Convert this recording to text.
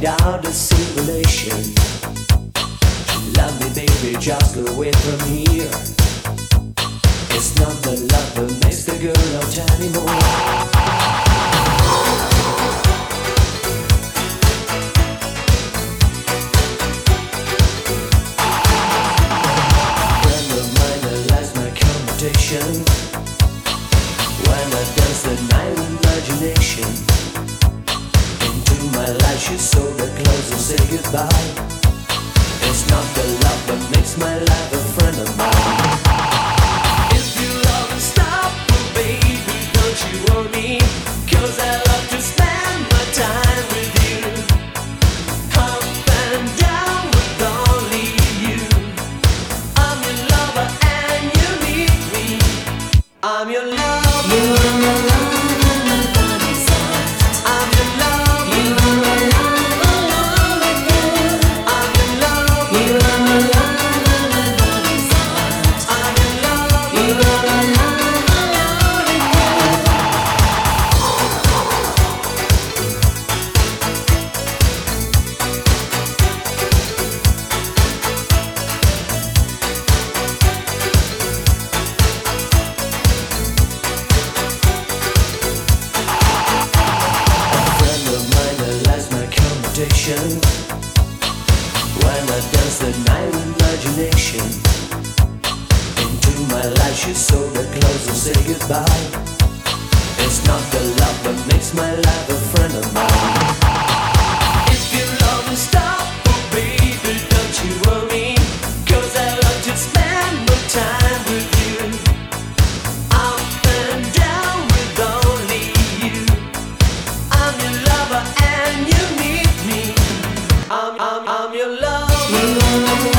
without a simulation. Love me, baby, just go away from here. It's not the love that makes the girl out anymore. When I dance the night with imagination into my life, she saw the clothes and say goodbye. It's not the love that makes my life a friend of mine. If you love and stop, oh baby, don't you worry, 'cause I love to spend my time with you, up and down with only you. I'm your lover and you need me. I'm your love. You are my love, nobody else. I'm your love. You are my love, I'm your love. You are my love, nobody else. I'm your love. You are my love, when I dance the night with imagination into my life, she saw the clothes and say goodbye. It's not the love that makes my life a friend of mine. If you love and stop, oh baby, don't you worry, 'cause I love to spend my time with you, up and down with only you. I'm your lover and you need me. I'm your love.